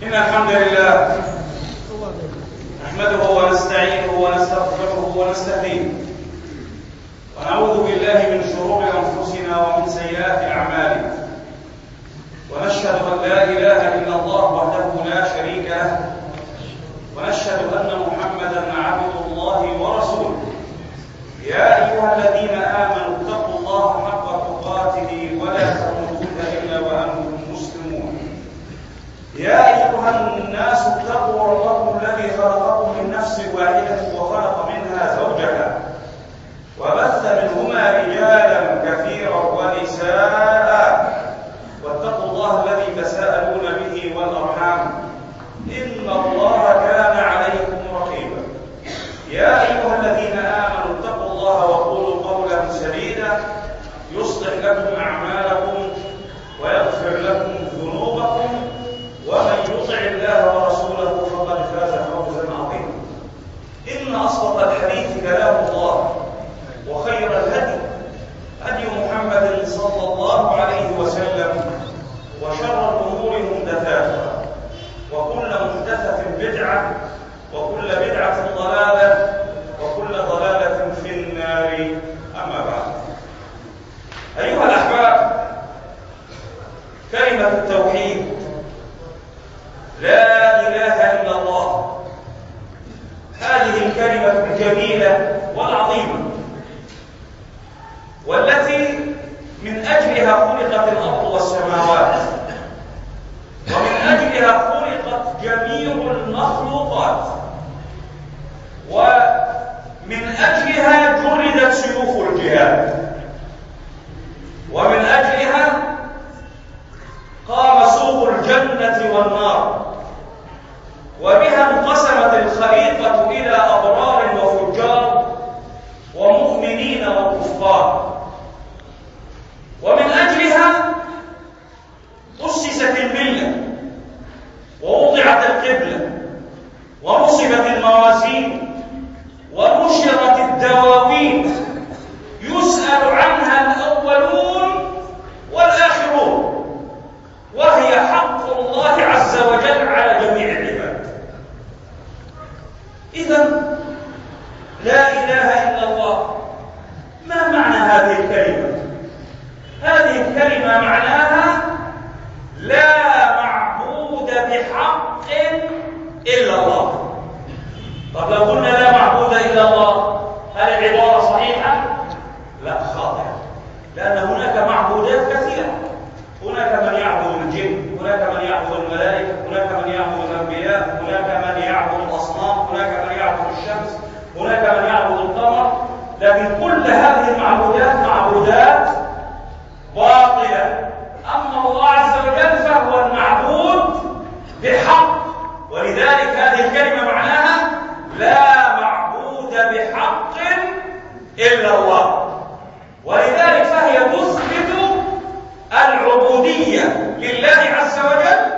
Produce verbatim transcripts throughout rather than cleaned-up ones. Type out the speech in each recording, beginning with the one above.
إن الحمد لله نحمده ونستعينه ونستغفره ونستهديه ونعوذ بالله من شرور أنفسنا ومن سيئات أعمالنا ونشهد أن لا إله إلا الله وحده لا شريك له ونشهد أن محمدًا عبد الله ورسوله يا أيها الذين آمنوا اتقوا الله حق تقاته ولا تموتن إلا وأنتم مسلمون يا أيها الناس اتقوا ربكم الذي خلقكم من نفس واحدة وخلق منها زوجها وبث منهما رجالا كثيرا ونساء واتقوا الله الذي تساءلون به والأرحام إن الله كان عليكم رقيبا يا أيها الذين آمنوا اتقوا الله وقولوا قولا سديدا يصلح لكم أعمالكم ويغفر لكم ذنوبكم ومن يطع الله ورسوله فقد فاز فوزا عظيما إن أصدق الحديث كلام الله وخير الهدي هدي محمد صلى الله عليه وسلم وشر الأمور محدثاتها وكل محدثة بدعة وكل بدعة ضلالة وكل ضلالة في النار أما بعد. أيها الأحباب، كلمة التوحيد لا إله إلا الله هذه الكلمة الجميلة والعظيمة والتي من أجلها خلقت الأرض والسماوات ومن أجلها خلقت جميع المخلوقات ومن أجلها جردت سيوف الجهاد ومن أجلها قام سوق الجنة والنار وبها انقسمت الخليقة إلى أبرار وفجار ومؤمنين وكفار ومن أجلها أسست الملة ووضعت القبلة ونصبت الموازين ونشرت الدواوين يسأل عنها الأولون والآخرون وهي حق الله عز وجل على جميع العباد. إذن لا إله إلا الله، ما معنى هذه الكلمة؟ هذه الكلمة معناها لا معبود بحق إلا الله. طب لو قلنا لا معبود إلا الله هل العبارة صحيحة؟ لا، خاطئة، لأن هناك معبودات كثيرة. هناك من يعبد الجن، هناك من يعبد الملائكة، هناك من يعبد الأنبياء، هناك من يعبد الأصنام، هناك من يعبد الشمس، هناك من يعبد القمر، لكن كل هذه المعبودات معبودات باطلة. أما الله عز وجل فهو المعبود بحق، ولذلك هذه الكلمة معناها لا معبود بحق إلا الله، ولذلك فهي تثبت العبودية لله عز وجل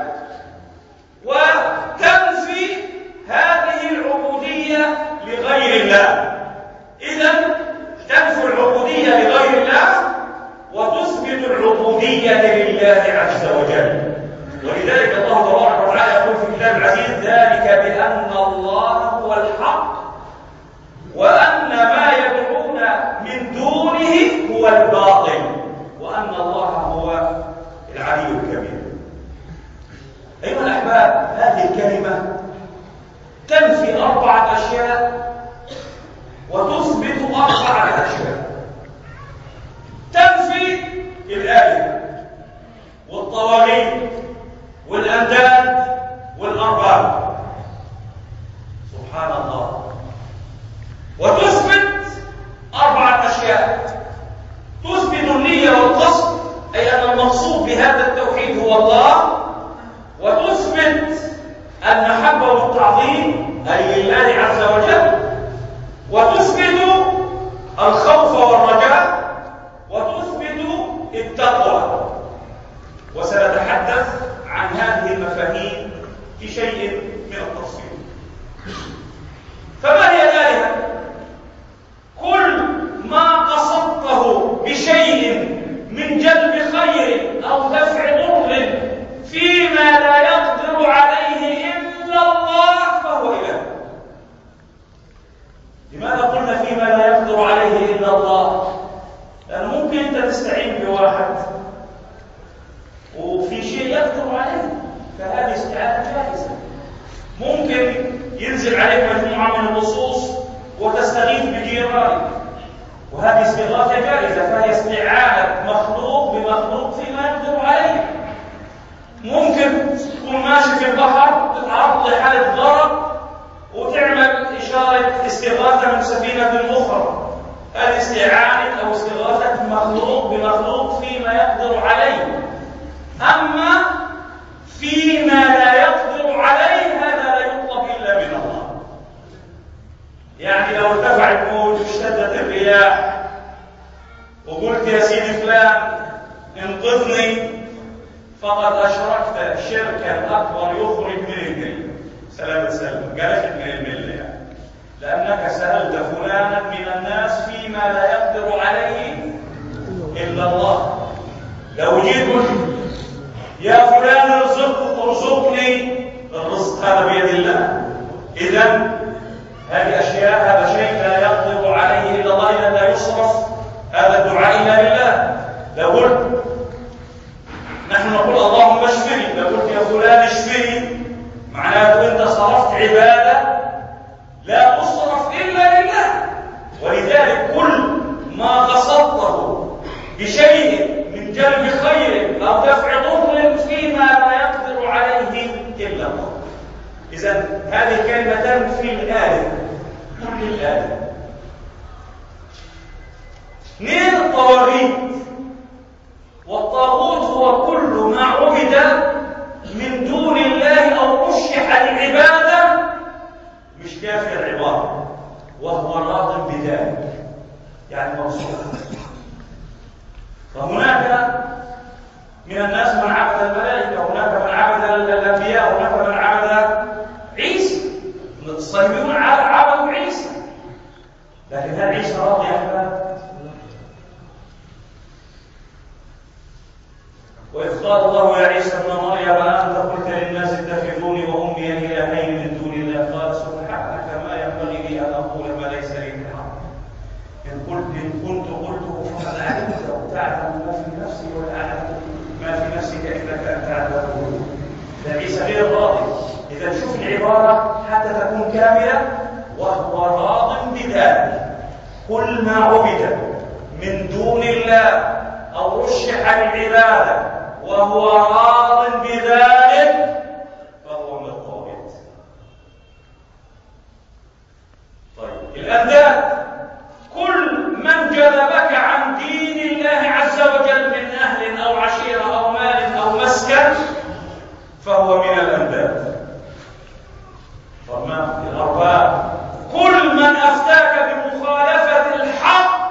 وتنفي هذه العبودية لغير الله. إذن تنفي العبودية لغير الله وتثبت العبودية لله عز وجل. ولذلك الله تبارك وتعالى يقول في الكتاب العزيز: ذلك بأن الله هو الحق وأن ما يدعون من دونه هو الباطل وأن الله هو العلي الكبير. أيها الأحباب، هذه الكلمة تنفي أربعة أشياء وتثبت أربعة أشياء. تنفي الآلهة والطواغيت والأنداد والأرباب، سبحان الله. وتثبت أربعة أشياء: تثبت النية والقصد، أي أن المقصود بهذا التوحيد هو الله، وتثبت المحبة والتعظيم أي لله عز وجل، وتثبت الخوف والرجاء، وتثبت التقوى. وسنتحدث عن هذه المفاهيم في شيء من التفصيل. فما هي الآلهة؟ كل ما قصدته بشيء من جلب خير أو دفع ضر فيما لا يقدر عليه فهذه استعانة جائزة. ممكن ينزل عليك مجموعة من اللصوص وتستغيث بجيرانك، وهذه استغاثة جائزة، فهي استعانة مخلوق بمخلوق فيما يقدر عليه. ممكن تكون ماشي في البحر تتعرض لحالة غرق وتعمل إشارة استغاثة من سفينة أخرى، هذه استعانة أو استغاثة مخلوق بمخلوق فيما يقدر عليه. أما فيما لا يقدر عليه هذا لا يطلب إلا من الله. يعني لو ارتفع الموج واشتدت الرياح وقلت يا سيدي فلان انقذني، فقد أشركت شركا أكبر يخرج من الملة. سلام السلام، قالت من الملة يعني. لأنك سألت فلانا من الناس فيما لا يقدر عليه إلا الله. لو جيت قلت يا فلان ارزق ارزقني، الرزق هذا بيد الله. إذن هذه أشياء، هذا شيء لا يقدر عليه إلا الله، إذا لا يصرف هذا الدعاء إلا لله. لو قلت نحن نقول اللهم اشفني، لو قلت يا فلان اشفني معناته أنت صرفت عبادة لا تصرف إلا لله. ولذلك كل ما قصدته بشيء من جلب خير أو دفع ضر فيما لا يقدر عليه إلا الله. إذن هذه الكلمة تنفي الآية، كل الآية. اثنين الطواغيت، والطاغوت هو كل ما عبد من دون الله أو رشح العبادة، مش كافي العبارة، وهو راض بذلك، يعني موصول. فهناك من الناس من عبد الملائكة، هناك من عبد الأنبياء، هناك من عبد عيسى. الصليبيون عبدوا عيسى، لكن هل عيسى راضي يا أحباب؟ وإذ قال الله يا عيسى ابن مريم أأنت قلت للناس اتخذوني وأمي إلهين من دون الله؟ قال سبحانك ما ينبغي لي أن أقول ما ليس لي بحق، إن قلت إن كنت قلته فقد علمته وتعلم ما في نفسي ولا أعلم ما في نفسك إنك أنت تعلمه. فعيسى غير راضي. إذا شوف العبارة حتى تكون كاملة، وهو راض بذلك. كل ما عبد من دون الله أو رشح العبادة وهو راض بذلك فهو من الطاغوت. طيب الأنداد، كل من جذبك عن دين الله عز وجل من أهل أو عشيرة أو مال أو مسكن فهو من الأنداد. تمام. الأرباب، كل من أفتاك بمخالفة الحق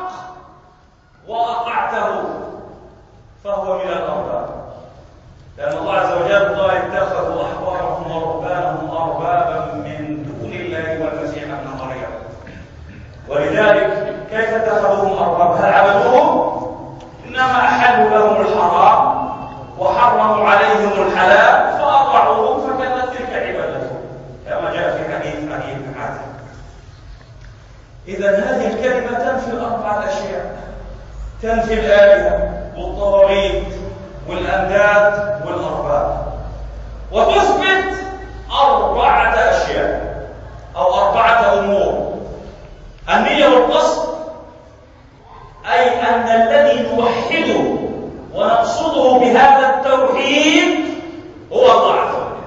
وأطعته فهو من الأرباب، لأن الله عز وجل قال اتخذوا أحبارهم ورهبانهم أربابا من دون الله والمسيح ابن مريم. ولذلك كيف اتخذوهم أربابا؟ هل عبدوهم؟ إنما أحلوا لهم الحرام وحرموا عليهم الحلال فأطاعوهم، فكانت تلك عبادتهم كما جاء في حديث أبي بن حاتم. إذا هذه الكلمة تنفي أربعة أشياء، تنفي الآلهة والطواغيت والأنداد والأرباب، وتثبت أربعة أشياء أو أربعة أمور. النية والقصد، أي أن الذي نوحده ونقصده بهذا التوحيد هو الله عز وجل.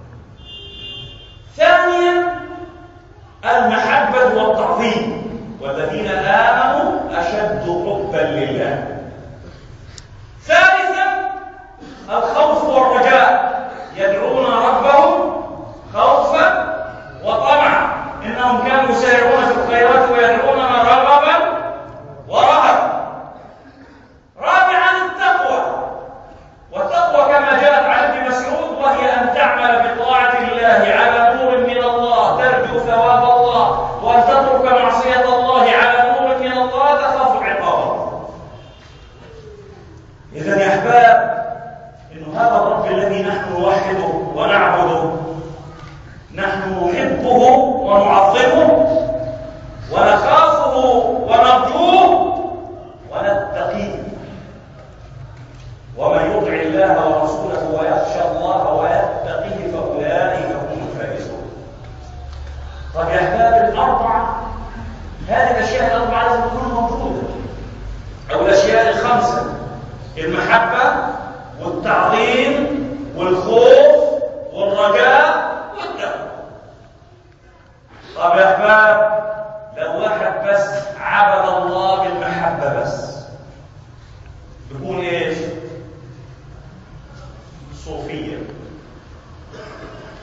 ثانيا المحبة والتعظيم، والذين آمنوا أشد حبا لله. ثالثا الخوف والرجاء، يدعون ربهم خوفا وطمعا، إنهم كانوا يسارعون في الخيرات ويدعوننا رغبا ورهبا. رابعا التقوى، والتقوى كما جاءت عن ابن مسعود وهي أن تعمل بطاعة الله على نور من الله ترجو ثواب الله، وأن تترك معصية الله على نور من الله تخاف عقابه. إذن يا أحباب، إن هذا الرب الذي نحن نوحده ونعبده نحن نحبه ونعظمه ونخافه ونرجوه ونتقيه. ومن يطع الله ورسوله ويخشى الله ويتقي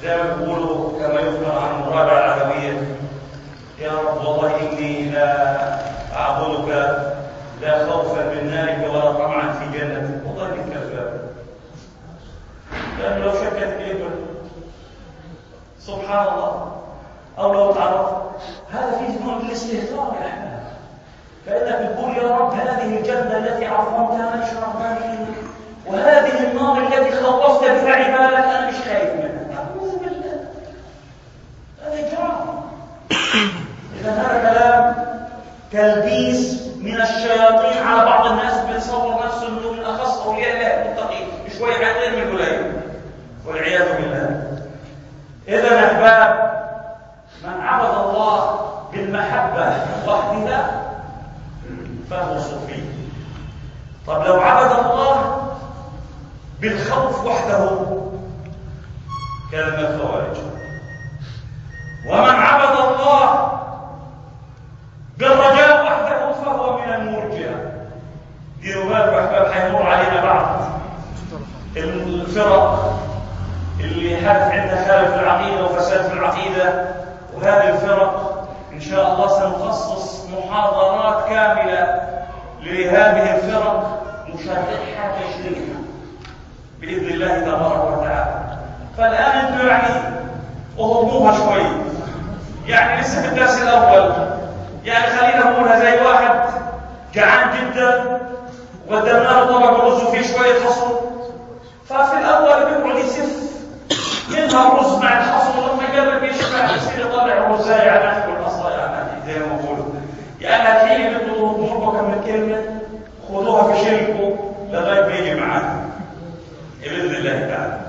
زي ما بيقولوا كما يذكر عن المراجعة العدوية: يا رب والله إني لا أعبدك لا خوفا من نارك ولا طمعا في جنتك. والله من كذاب، لأنه لو شكت الإبل سبحان الله، أو لو تعرف هذا فيه نوع من الاستهتار يا أحباب. فإنك تقول يا رب هذه الجنة التي عظمتها مش رغبان فيها، وهذه النار التي خوفت بها عبادك أنا مش خايف منها. أعوذ بالله، هذا إجرام. إذا هذا كلام تلبيس من الشياطين على بعض الناس، بيتصور نفسه انه من اخص اولياء الله المتقين، شوي عقل من قليل، والعياذ بالله. اذا يا احباب، من عبد الله بالمحبه وحدها فهو صوفي. طب لو عبد الله بالخوف وحده كان من الخوارج. ومن عبد الله بالرجاء وحده فهو من المرجئه. ديروا بالكم يا احباب، حيمر علينا بعض الفرق اللي حدث عندها خلل في العقيده وفساد في العقيده، وهذه الفرق ان شاء الله سنخصص محاضرات كامله لهذه الفرق نشرحها تشريحا باذن الله تبارك وتعالى. فالان انتم يعني اهضموها شوي، يعني لسه في الدرس الاول، يعني خلينا نقولها زي واحد جعان جدا وقدمنا له طبق رز وفيه شويه حصل، ففي الاول بيقعد يسف منها الرز مع الحصل، ولما يقرب يشبع يصير يطلع الرزايه على نحو الاصل، يعني زي ما بقولوا. يعني الحين بدوا تضربوا كم من كلمه خذوها في شركه لغايه ما يجي معانا باذن الله تعالى.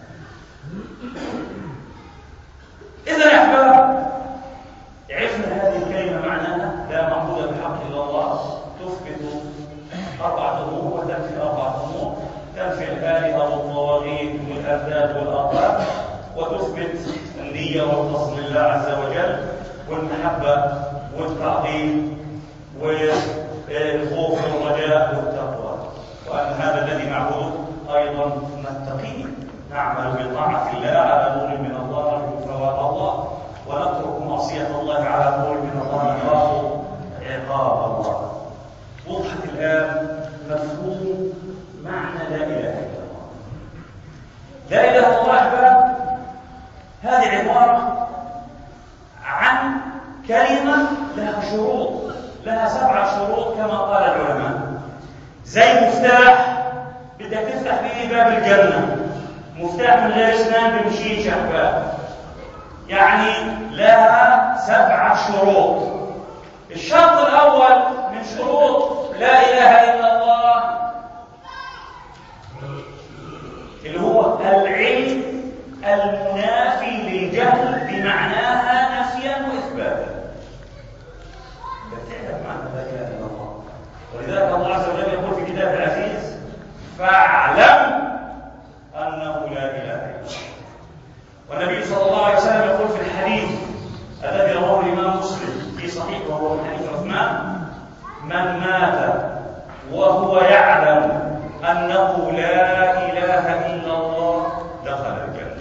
اذا يا احباب، عرفنا هذه الكلمة معناها لا معبود بحق إلا الله، تثبت أربعة أمور وتنفي أربعة أمور: تنفي الآلهة والطواغيت والأنداد والأرباب، وتثبت النية والقصد لله عز وجل، والمحبة والتعظيم والخوف والرجاء والتقوى، وأن هذا الذي نعبده أيضا نتقيه، نعمل بطاعة الله على نور من الله، نرجو ثواب الله، ونترك معصية الله على نور من الله، نخاف عقاب الله. وضحت الآن مفهوم معنى لا إله إلا الله. لا إله إلا الله أحباب، هذه عبارة عن كلمة لها شروط، لها سبعة شروط كما قال العلماء. زي مفتاح بدك تفتح به باب الجنة، مفتاح من غير اسنان بمشيش يا أحباب، يعني لها سبعة شروط. الشرط الأول من شروط لا إله إلا الله اللي هو العلم المنافي للجهل بمعناها نفيا وإثباتا. تعلم معنى لا إله إلا الله، ولذلك الله عز وجل يقول في كتابه العزيز: فاعلم أنه لا إله إلا الله. والنبي صلى الله عليه وسلم يقول في الحديث الذي رواه الإمام مسلم في صحيح وهو من حديث عثمان: من مات وهو يعلم أنه لا إله إلا الله دخل الجنة.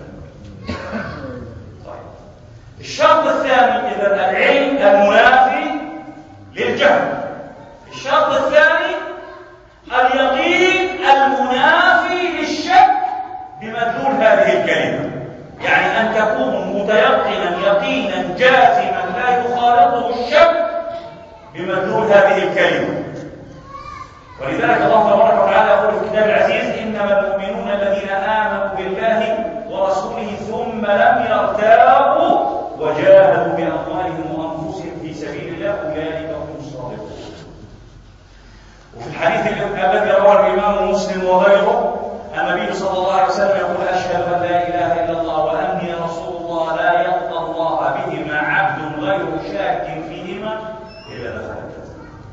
طيب، الشرط الثاني إذا العلم المنافي للجهل. الشرط الثاني اليقين المنافي للشك بمدلول هذه الكلمة، يعني أن تكون متيقنا يقينا جازما لا يخالطه الشك بمدلول هذه الكلمة. ولذلك الله تبارك وتعالى يقول في الكتاب العزيز: إنما المؤمنون الذين آمنوا بالله ورسوله ثم لم يرتابوا وجاهدوا بأموالهم وأنفسهم في سبيل الله أولئك هم الصادقون. وفي الحديث الذي رواه الإمام مسلم وغيره النبي صلى الله عليه وسلم يقول: أشهد أن لا إله إلا الله وأني رسول الله لا يلقى الله بهما عبد غير شاك فيهما إلا دخل الجنة.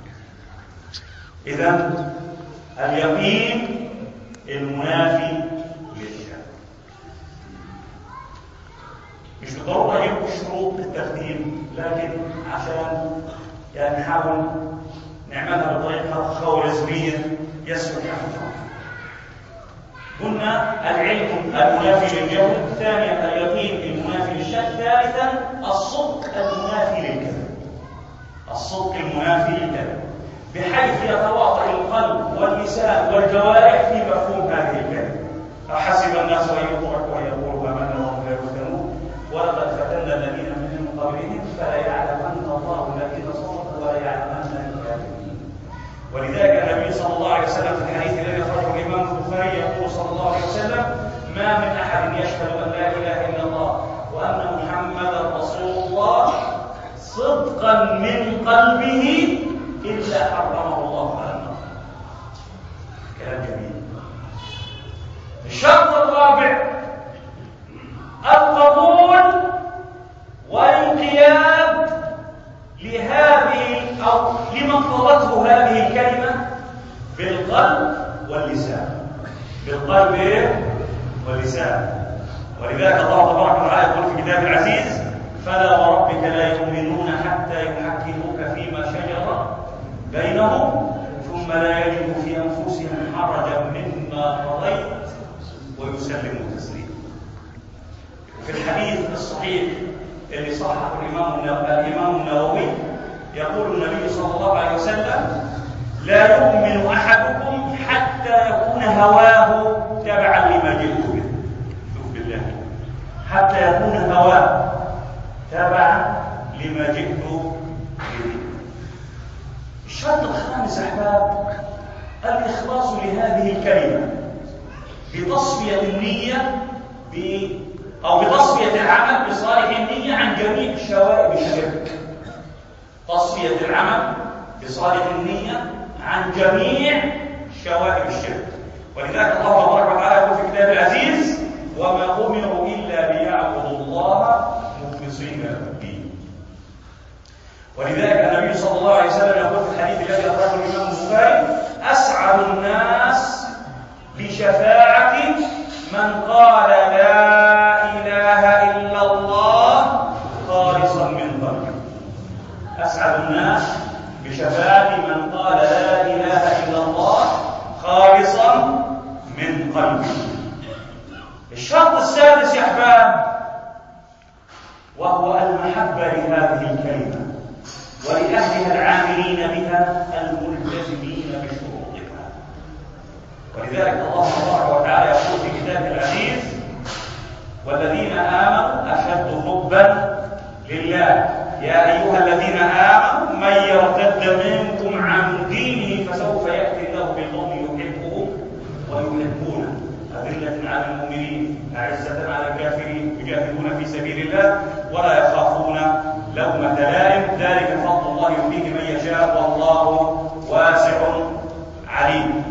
إذن اليقين المنافي للشك. مش بالضرورة يبقوا شروط التقديم، لكن عشان يعني نحاول نعملها بطريقة خوارزمية يسهل فهمها. قلنا العلم المنافي للجهل، ثانيا اليقين المنافي للشك، ثالثا الصدق المنافي للكذب. الصدق المنافي للكذب بحيث يتواطئ القلب واللسان والجوارح في مفهوم هذه الكلمة. أحسب الناس أن يتركوا أن يقولوا آمنا وهم لا يفتنون ولقد فتنا الذين من قبلهم فلا يعلمن الله الذين صدقوا ولا يعلمن الكاذبين. ولذلك النبي صلى الله عليه وسلم في الحديث الذي أخرجه الإمام البخاري يقول صلى الله عليه وسلم: ما من أحد يشهد أن لا إله إلا الله وأن محمدا رسول الله صدقا من قلبه إلا حرمه الله على النار. كلام جميل. الشرط الرابع القبول والانقياد لهذه أو لما اقتضته هذه الكلمة بالقلب واللسان. بالقلب واللسان. ولذلك الله تبارك وتعالى يقول في كتابه العزيز: فلا وربك لا يؤمنون حتى يحكموك فيما شجر بينهم ثم لا يجدوا في أنفسهم حرجا مما قضيت ويسلموا تسليما. في الحديث الصحيح اللي صححه الإمام النووي يقول النبي صلى الله عليه وسلم: لا يؤمن أحدكم حتى يكون هواه تبعا لما جئت به. شوف بالله، حتى يكون هواه تبعا لما جئت به. الشرط الخامس أحباب الإخلاص لهذه الكلمة بتصفية النية ب... أو بتصفية العمل بصالح النية عن جميع شوائب الشرك. تصفية العمل بصالح النية عن جميع شوائب الشرك. ولذلك الله تبارك وتعالى يقول في كتابه العزيز: وما أمروا إلا ليعبدوا الله مخلصين له الدين. ولذلك النبي صلى الله عليه وسلم يقول في الحديث الذي أخرجه الإمام البخاري: أسعد الناس بشفاعة من قال لا إله إلا الله خالصا من قلبه. أسعد الناس بشفاعة من قال لا إله إلا الله خالصا من قلبه. الشرط السادس يا أحباب وهو المحبة لهذه الكلمة ولأهلها العاملين بها الملتزمين بشروطها. ولذلك الله تبارك وتعالى يقول في كتابه العزيز: والذين آمنوا أشد حبا لله يا أيها الذين آمنوا من يرتد منكم عن دينه فسوف يأتي الله بقوم يحبه ويحبونه أذلة على المؤمنين أعزة على الكافرين يجاهدون في سبيل الله ولا يخافون لومة لائم ذلك فضل الله يؤتيه من يشاء والله واسع عليم.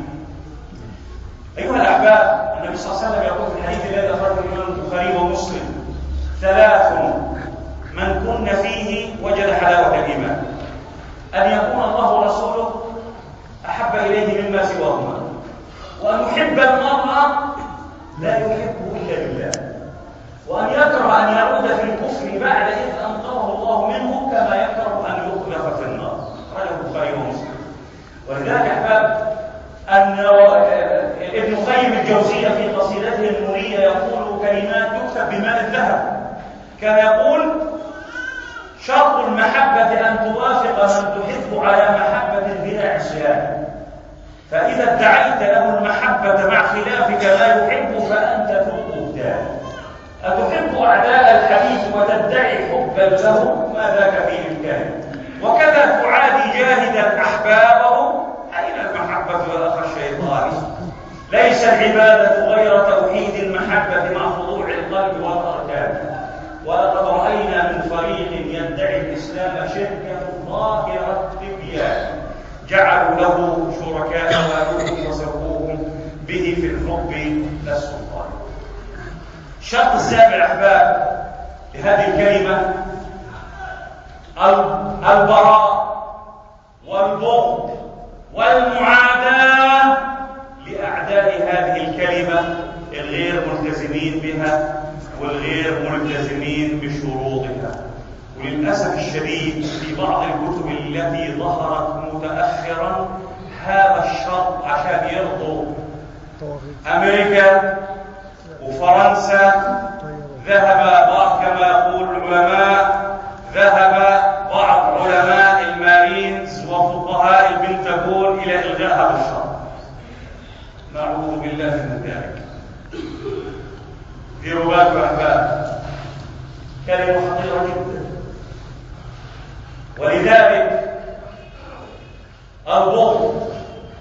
أيها الأحباب، النبي صلى الله عليه وسلم يقول في الحديث الذي أخرجه الإمام البخاري ومسلم: ثلاث من كن فيه وجد حلاوة الإيمان: أن يكون الله ورسوله أحب إليه مما سواهما، وأن يحب المرء لا يحبه إلا لله، وأن يكره أن يعود في الكفر بعد إذ أنقذه الله منه كما يكره أن يخلق في النار. رواه البخاري ومسلم. ولذلك أحباب أن ابن قيم الجوزية في قصيدته النورية يقول كلمات تكتب بماء الذهب. كان يقول: شرط المحبة أن توافق من تحب على محبة بلا عصيان، فإذا ادعيت له المحبة مع خلافك لا يحب فأنت ذو بهتان. أتحب أعداء الحديث وتدعي حبا له ما ذاك في إمكانه، وكذا تعادي جاهدا أحبابه. أين المحبة يا أخ الشيطان؟ ليس العبادة غير توحيد المحبة مع خضوع القلب والأركان. ولقد رأينا من فريق يدعي الإسلام شركا ظاهرة التبيان جعلوا له شركاء والوهم وسرقوهم به في الحب لا السلطان. الشرط السابع أحباب لهذه الكلمة البراء والبغض والمعاداة لأعداء هذه الكلمة الغير ملتزمين بها والغير ملتزمين بشروطها. وللأسف الشديد في بعض الكتب التي ظهرت متأخرا هذا الشرط عشان يرضوا أمريكا وفرنسا ذهب بعض كما يقول العلماء ذهب بعض علماء المارينز وفقهاء البنتاغون إلى إلغاء هذا الشرط. نعوذ بالله من ذلك. ديروا بالكم يا أحباب، كلمة خطيرة جدا. ولذلك البغض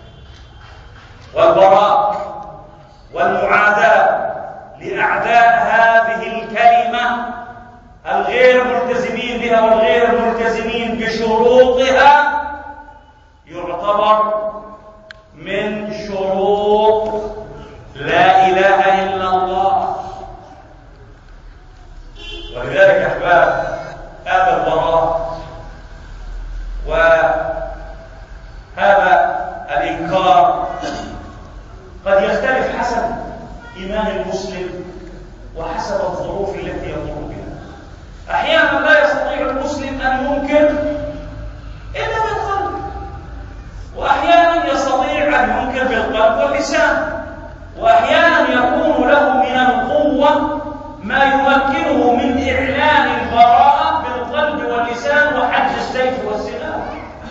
والبراء والمعاداة لأعداء هذه الكلمة الغير ملتزمين بها والغير ملتزمين بشروطها يعتبر من شروط لا إله إلا الله. ولذلك أحباب هذا البراء وهذا الإنكار قد يختلف حسب إيمان المسلم وحسب الظروف التي يمر بها. أحيانا لا يستطيع المسلم أن ينكر إلا بالقلب، وأحيانا يستطيع أن ينكر بالقلب واللسان، وأحيانا يكون له من القوة ما يمكنه من إعلان البراءة بالقلب واللسان وحج السيف والسلاح.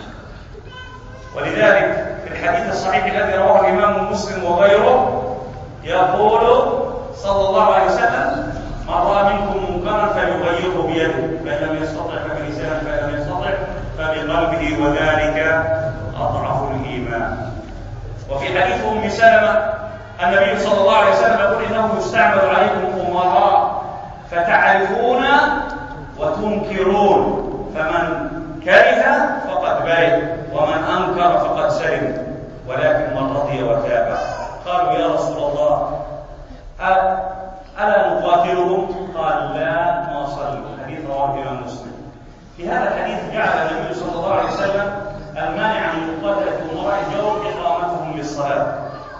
ولذلك في الحديث الصحيح الذي رواه الإمام مسلم وغيره يقول صلى الله عليه وسلم: من رأى منكم منكرا فليغيره بيده، فإن لم يستطع فبلسانه، فإن لم يستطع فبقلبه، وذلك أضعف الإيمان. وفي حديث أم سلمة النبي صلى الله عليه وسلم يقول: إنه يستعمل عليكم أمراء فتعرفون وتنكرون، فمن كره فقد برئ ومن أنكر فقد سلم، ولكن من رضي وتاب. قالوا: يا رسول الله ألا نقاتلهم؟ قال: لا، ما صلوا. حديث رواه الإمام مسلم. في هذا الحديث جعل النبي صلى الله عليه وسلم المانع عن مقاتلة أمراء الجور إقامتهم للصلاة.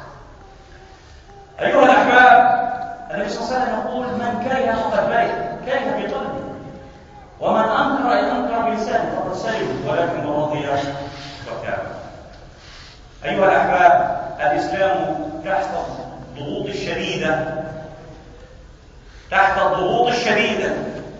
أيها الأحباب، النبي صلى الله عليه وسلم يقول: من كره فقد برئ، كره بقلبه، ومن أنكر أي أنكر بلسانه فقد سلم، ولكن من رضي وتاب. أيها الأحباب، الإسلام تحت الضغوط الشديدة تحت الضغوط الشديدة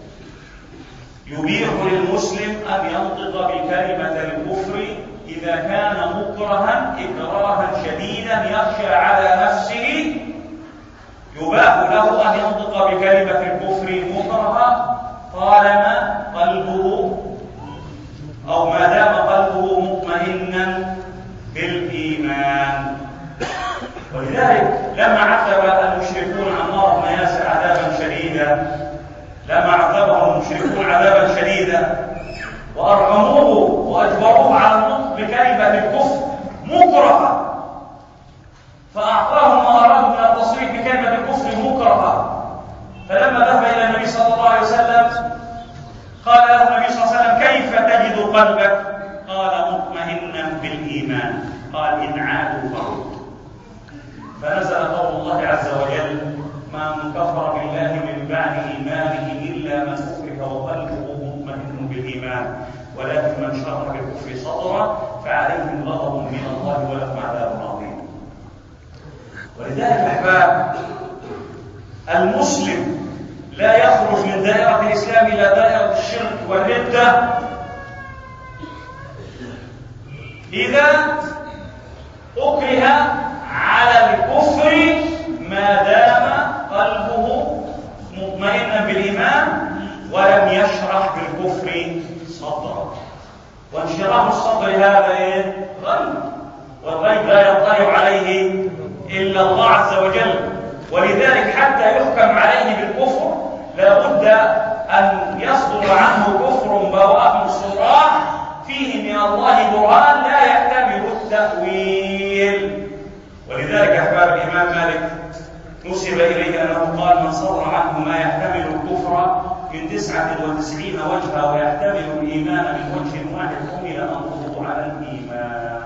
يبيح للمسلم أن ينطق بكلمة الكفر إذا كان مكرها إكراها شديدا يخشى على نفسه. يباح له أن ينطق بكلمة الكفر مكرها طالما قلبه أو ما دام قلبه مطمئنا بالإيمان. ولذلك لما عذب المشركون عمار بن ياسر عذابا شديدا لما عذبهم المشركون عذابا شديدا وأرغموه وأجبروه على النطق بكلمة الكفر مكرها، فأعطاهم ما أرادوا من التصريح بكلمة الكفر مكرها. فلما ذهب إلى النبي صلى الله عليه وسلم قال له النبي صلى الله عليه وسلم: كيف تجد قلبك؟ قال: مطمئنا بالإيمان. قال: إن عادوا فعود. فنزل قول الله عز وجل: من كفر بالله من بعد إيمانه إلا من أكره وقلبه مطمئن بالإيمان، ولكن من شرح بالكفر صدرا فعليهم غضب من الله ولهم عذاب عظيم. ولذلك أحباب، المسلم لا يخرج من دائرة الإسلام إلى دائرة الشرك والردة إذا أكره على الكفر ما دام قلبه مطمئنا بالإيمان ولم يشرح بالكفر صدرا. وانشراح الصدر هذا ايه؟ غيب، والغيب لا يطلع عليه إلا الله عز وجل. ولذلك حتى يحكم عليه بالكفر لا بد أن يصدر عنه كفر بواء صراح فيه من الله برهان لا يحتمل التأويل. ولذلك أحباب الإمام مالك نسب إليه أنه قال: من صدر عنه ما يحتمل الكفر من تسعة وتسعين وجها ويحتمل الإيمان من وجه واحد حمل أمره على الإيمان.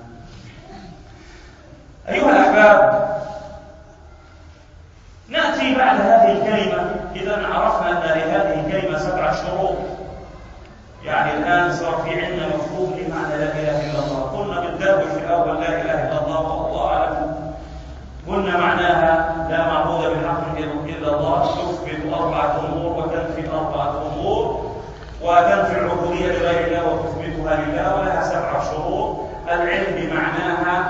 أيها الأحباب، نأتي بعد هذه الكلمة. إذا عرفنا أن لهذه الكلمة سبع شروط، يعني الآن صار في عندنا مفهوم لمعنى لا إله إلا الله. قلنا بالدرب في الأول لا إله إلا الله والله أعلم، قلنا وتنفي العبودية لغير الله وتثبتها لله، ولها سبع شروط: العلم بمعناها،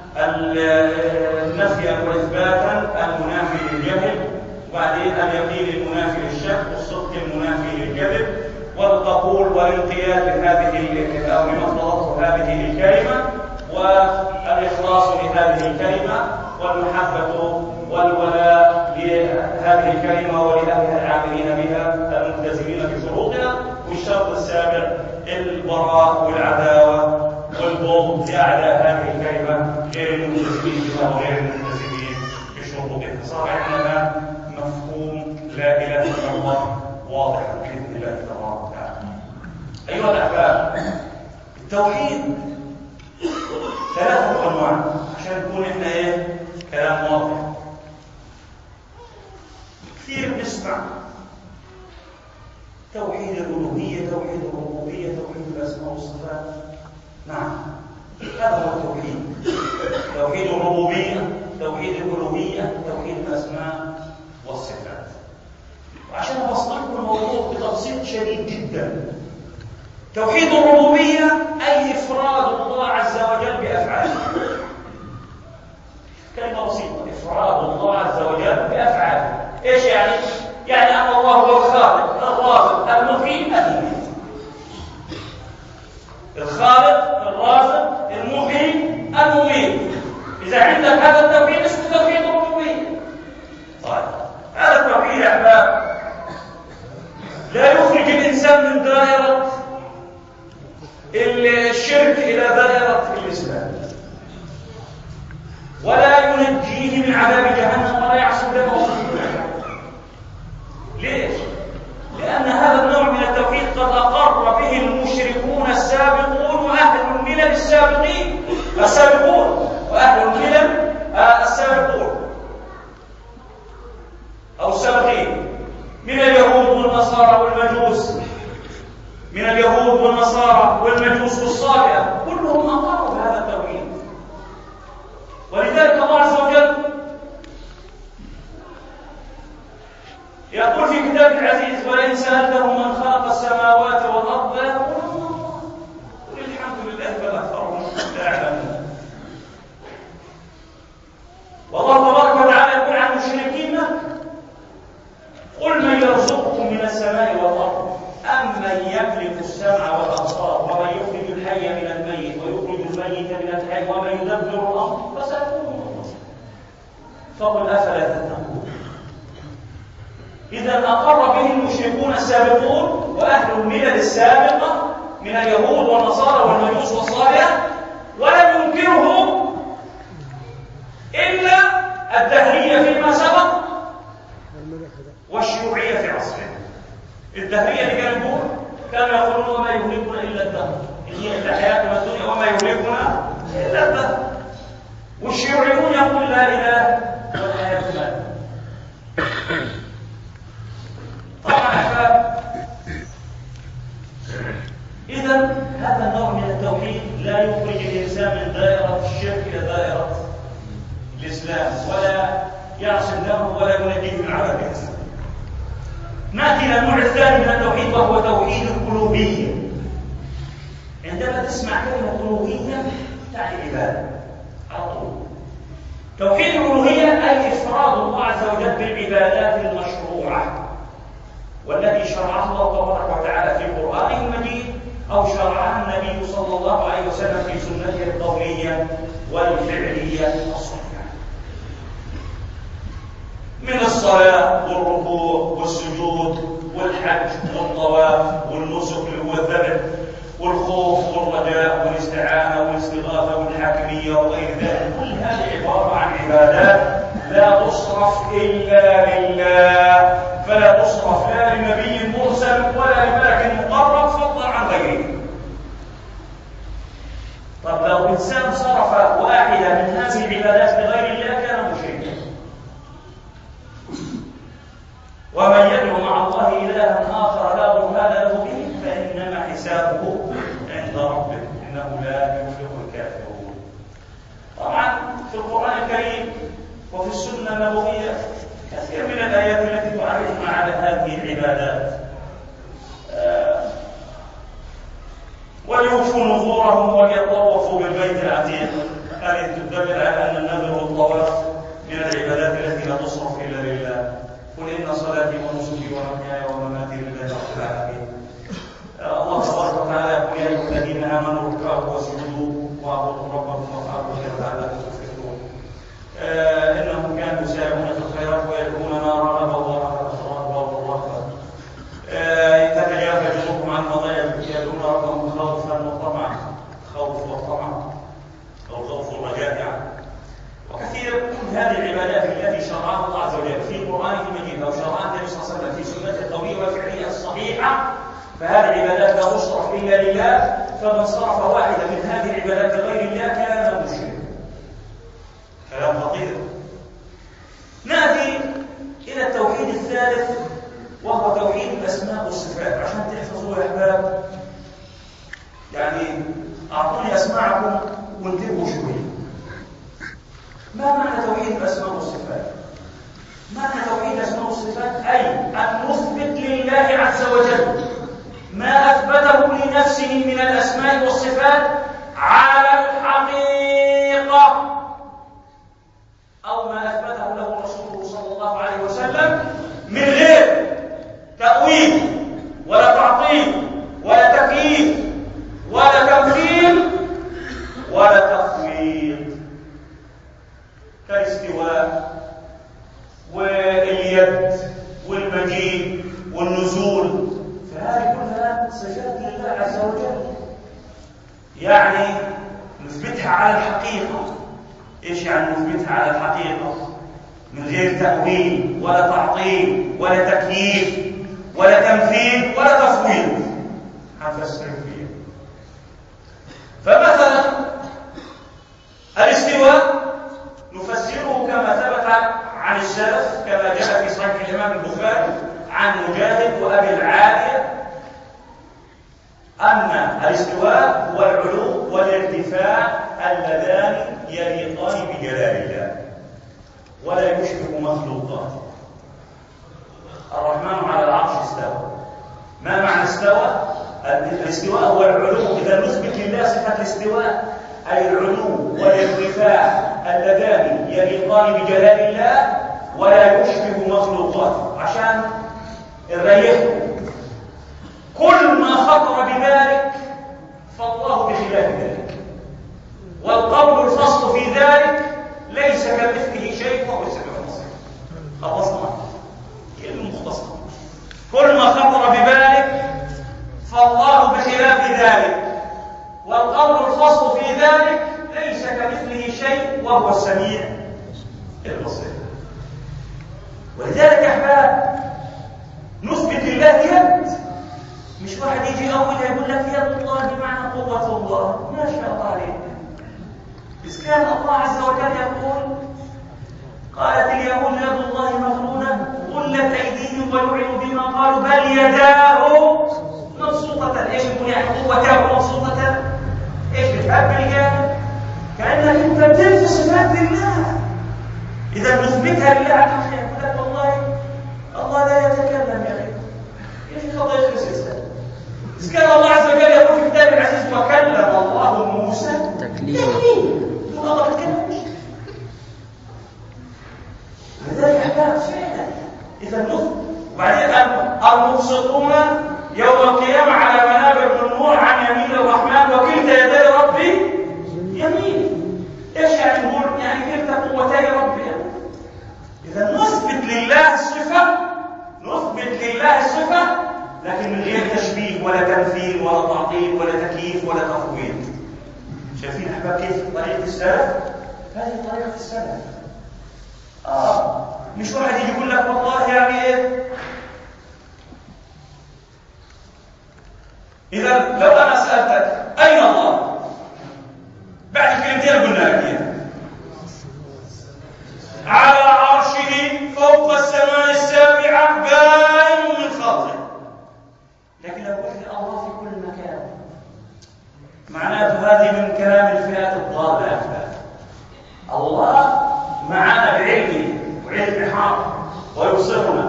نفيا وإثباتا المنافي للجهل، وبعدين اليقين المنافي للشك، والصدق المنافي للكذب، والقبول والانقياد لهذه أو لمقتضى هذه الكلمة، والإخلاص لهذه الكلمة، والمحبة والولاء لهذه الكلمة ولأهلها العاملين بها الملتزمين بشروطها. والشرط السابع البراء والعداوة والبغض لأعداء هذه الكلمة غير الملتزمين بها وغير الملتزمين بشروطها. صار عندنا مفهوم لا إله إلا الله واضح بإذن الله تبارك وتعالى. أيها الأحباب، التوحيد ثلاثة أنواع عشان نكون إحنا إيه كلام واضح. كثير بنسمع توحيد الألوهية، توحيد الربوبية، توحيد الأسماء والصفات. نعم، هذا هو التوحيد: توحيد الربوبية، توحيد الألوهية، توحيد الأسماء والصفات. وعشان أبسط لكم الموضوع بتبسيط شديد جدا، توحيد الربوبية أي إفراد الله عز وجل بأفعاله. كلمة بسيطة: إفراد الله عز وجل بأفعاله. إيش يعني؟ يعني أن الله هو الخالق، الرازق، المحيي، المميت. الخالق، الرازق، المحيي، المميت. إذا عندك هذا التوحيد اسمه توحيد الربوبية. طيب، هذا التوحيد يا أحباب لا يخرج الإنسان من دائرة الشرك إلى دائرة الإسلام، ولا ينجيه من عذاب جهنم، ولا يعصم دمه. ليش؟ لأن هذا النوع من التوحيد قد أقر به المشركون السابقون وأهل الملل السابقين السابقون وأهل الملل السابقون أو السابقين من اليهود والنصارى والمجوس، من اليهود والنصارى والمجوس والصابئة، كلهم أقروا بهذا التوحيد. ولذلك الله عز وجل يقول في كتاب العزيز: ولئن سألتهم من خلق السماوات والأرض ليقولون الله، قل الحمد لله بل أكثرهم لا يعلمون. والله تبارك وتعالى يقول عن مشركين مكة: قل من يرزقكم من السماء والأرض أمن يملك السمع والأبصار ومن يخرج الحي من الميت ويخرج الميت من الحي ومن يدبر الأمر فسيقولون الله، فقل أفلا تتقون. إذا أقر به المشركون السابقون وأهل الملل السابقة من اليهود والنصارى والمجوس والصابئة، ولم ينكره إلا الدهرية فيما سبق والشيوعية في عصره. الدهرية اللي كانوا يقولون كانوا يقولون: وما يهلكنا إلا الدهر، هي إلا حياتنا الدنيا وما يهلكنا إلا الدهر. والشيوعيون يقول: لا إله ولا حياتنا. طبعا أحباب، إذا هذا النوع من التوحيد لا يخرج الإنسان من دائرة الشرك إلى دائرة الإسلام، ولا يعصم دمه ولا ينجيه من عذاب الإسلام. نأتي إلى النوع الثاني من التوحيد وهو توحيد الألوهية. عندما تسمع كلمة ألوهية تعني عبادة على طول. توحيد الألوهية أي إفراد الله عز وجل بالعبادات المشروعة والتي شرعها الله تبارك وتعالى في قرآنه المجيد أو شرعها النبي صلى الله عليه وسلم في سنته القولية والفعلية الصحيحة، من الصلاة والركوع والسجود والحج والطواف والنسك اللي هو الذبح والخوف والرجاء والاستعانة والاستغاثة والحاكمية وغير ذلك. كل هذه عبارة عن عبادات لا تصرف إلا لله، فلا تصرف لا لنبي مرسل ولا لملك مقرب فضلا عن غيره. طب لو إنسان صرف واحدة من هذه العبادات لغير الله كان مشركا. ومن يدعو مع الله إلها آخر لا برهان له به فإنما حسابه عند ربه إنه لا يفلح الكافرون. طبعا في القرآن الكريم وفي السنة النبوية كثير من الآيات التي تعرفنا على هذه العبادات. وليوفوا نذورهم وليطوفوا بالبيت العتيق. هذه تدل على أن النذر والطواف من العبادات التي لا تصرف إلا لله. قل إن صلاتي ونسكي ومحياي ومماتي لله رب العالمين. الله تبارك وتعالى يقول يا أيها الذين آمنوا اركعوا واسجدوا واعبدوا ربكم وافعلوا الخير لعلكم تفلحون. إنهم كانوا يسارعون في الخيرات ويدعوننا رغبا ورهبا ورهبا. تتجافى جنوبهم عن المضاجع يدعون ربهم خوفا وطمعا، خوف وطمع أو خوف الرجاء يعني. وكثير من هذه العبادات التي شرعها الله عز وجل في قرآنه المجيد أو شرعها النبي صلى الله عليه وسلم في سنته القولية والفعلية الصحيحة، فهذه العبادات لا تصرف إلا لله، فمن صرف واحدة من هذه العبادات لغير الله كان مشركا. كلام خطير. نأتي إلى التوحيد الثالث وهو توحيد الأسماء والصفات. عشان تحفظوا يا أحباب يعني أعطوني أسماعكم وانتبهوا شوي. ما معنى توحيد الأسماء والصفات؟ معنى توحيد الأسماء والصفات أي أن نثبت لله عز وجل ما أثبته لنفسه من الأسماء والصفات على الحقيقة، أو ما أثبته له رسوله صلى الله عليه وسلم من غير تأويل ولا تعطيل ولا تكييف ولا تمثيل ولا تفويض، كالاستواء واليد والمجيء والنزول، فهذه كلها صفات لله عز وجل. يعني نثبتها على الحقيقة. ايش يعني نثبتها على الحقيقة؟ من غير تأويل ولا تعطيل ولا تكييف ولا تمثيل ولا تفويض. هنفسر فيه. فمثلا الاستواء نفسره كما ثبت عن السلف كما جاء في صحيح الإمام البخاري عن مجاهد وأبي العالية أن الاستواء هو العلو والارتفاع اللذان يليقان بجلال الله ولا يشبه مخلوقاته. الرحمن على العرش استوى. ما معنى استوى؟ الاستواء هو العلو. إذا نثبت لله صفة الاستواء أي العلو والارتفاع اللذان يليقان بجلال الله ولا يشبه مخلوقاته. عشان نريحه كل ما خطر بذلك فالله بخلاف ذلك، والقول الفصل في ذلك ليس كمثله شيء وهو السميع البصير. خلصنا كلمة مختصرة. كل ما خطر بذلك فالله بخلاف ذلك، والقول الفصل في ذلك ليس كمثله شيء وهو السميع البصير. ولذلك احباب نثبت لله يد. مش واحد يجي اول يقول لك يد الله بمعنى قوة الله، ما شاء الله عليك. إذ كان الله عز وجل يقول قالت اليهود يد الله مغلولة غلت أيديهم ولعنوا بما قالوا بل يداه مبسوطة. ايش يقول يعني قوته مبسوطة؟ ايش بتهبل جامد؟ كأنك انت بتنفي صفات لله. إذا نثبتها لله على الحقيقة يقول لك والله الله لا يتكلم يا أخي. ايش قضية الإسلام؟ إذا كان الله عز وجل يقول في كتاب العزيز وكلم الله موسى تكليما، الله ما تكلمش. لذلك أحباب فعلا إذا نثبت. وبعدين المبسطون يوم القيامة على منابر من نور عن يمين الرحمن وكلتا يدي ربي يمين. ايش يعني نقول؟ يعني كلتا قوتي ربي. إذا نثبت لله الصفة، نثبت لله الصفة لكن من غير تشبيه ولا تمثيل ولا تعطيل ولا تكييف ولا تفويض. شايفين أحباب كيف طريقة السلف؟ هذه طريقة السلف. آه مش واحد يجي يقول لك والله يعني إيه؟ إذا لو أنا سألتك أين الله؟ بعد كلمتين قلنا لك إيه؟ على عرشه فوق السماء السابعة باين من خلقه. لكن لو قلت الله في كل مكان معناته هذه من كلام الفئات الضالة يا أحباب. الله معنا بعلمه وعلم حاضر ويبصرنا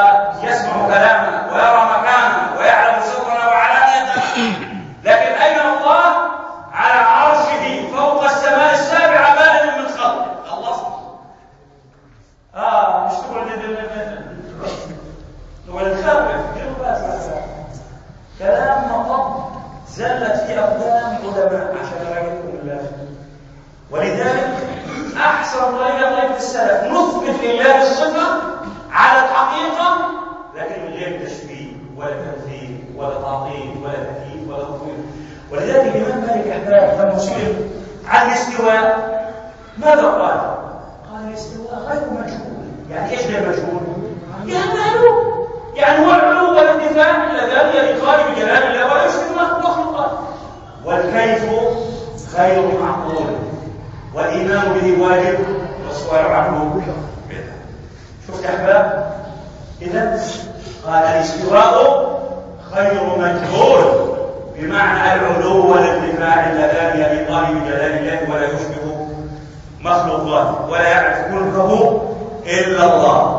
ويسمع كلامنا ويرى مكاننا ويعلم سرنا وعلانيتنا، لكن أين كلام مطب زلت في أقدام العلماء عشان رأيكم الله. ولذلك أحسن طريقة طريقة السلف نثبت لله الصفة على الحقيقة، لكن من غير تشبيه ولا تمثيل ولا تعطيل ولا تكييف ولا تطويل. ولذلك الإمام مالك أحباب لما سئل عن الاستواء ماذا قال؟ قال الاستواء غير مجهول. يعني ايش غير مجهول؟ يعني معلوم، يعني هو العلو والارتفاع اللذان يليقان بجلال الله ولا يشبه مخلوقات. والكيف غير معقول، والايمان به واجب والسؤال عنه بدعه. شوف يا احباب، اذا قال الاستواء غير مجهول بمعنى العلو والارتفاع اللذان يليقان بجلال الله ولا يشبه مخلوقات ولا يعرف ملكه الا الله.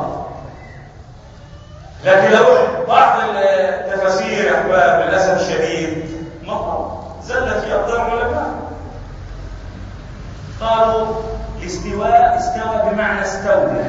لكن لو بعض التفاسير يا احباب للاسف الشديد مطر زلت في اقدام العلماء، قالوا الاستواء استوى بمعنى استولى.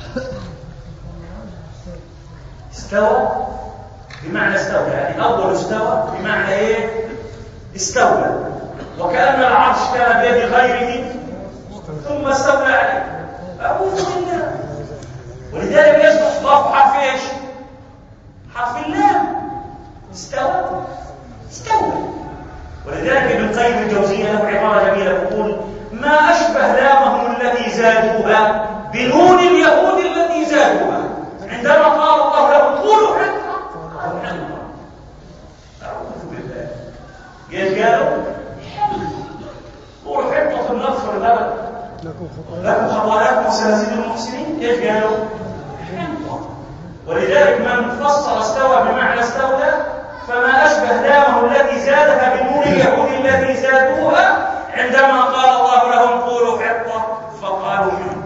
استوى بمعنى استولى، يعني اول استوى بمعنى ايه؟ استولى، وكأن العرش كان بيد غيره ثم استولى عليه. أعوذ بالله. ولذلك يصبح ضاف حرف ايش؟ حرف اللام. استوى استوى. ولذلك ابن القيم الجوزية له عبارة جميلة يقول: ما أشبه لامهم التي زادوها بنون اليهود التي زادوها عندما قال الله لهم قولوا حقا قالوا حقا. أعوذ بالله. ايش قالوا؟ قولوا حقا نغفر لكم خطاياكم وسنزيد المحسنين. ايش قالوا؟ حقا. ولذلك من فسر استوى بمعنى استولى فما أشبه لامه التي زادها بنور اليهود التي زادوها عندما قال الله لهم قولوا حقا فقالوا حقا.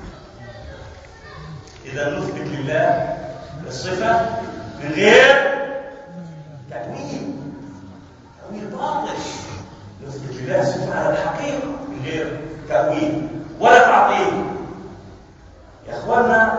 إذا نثبت لله الصفة من غير تأويل، تأويل باطل. نثبت لله الصفة على الحقيقة من غير تأويل ولا تعطيل. يا إخواننا،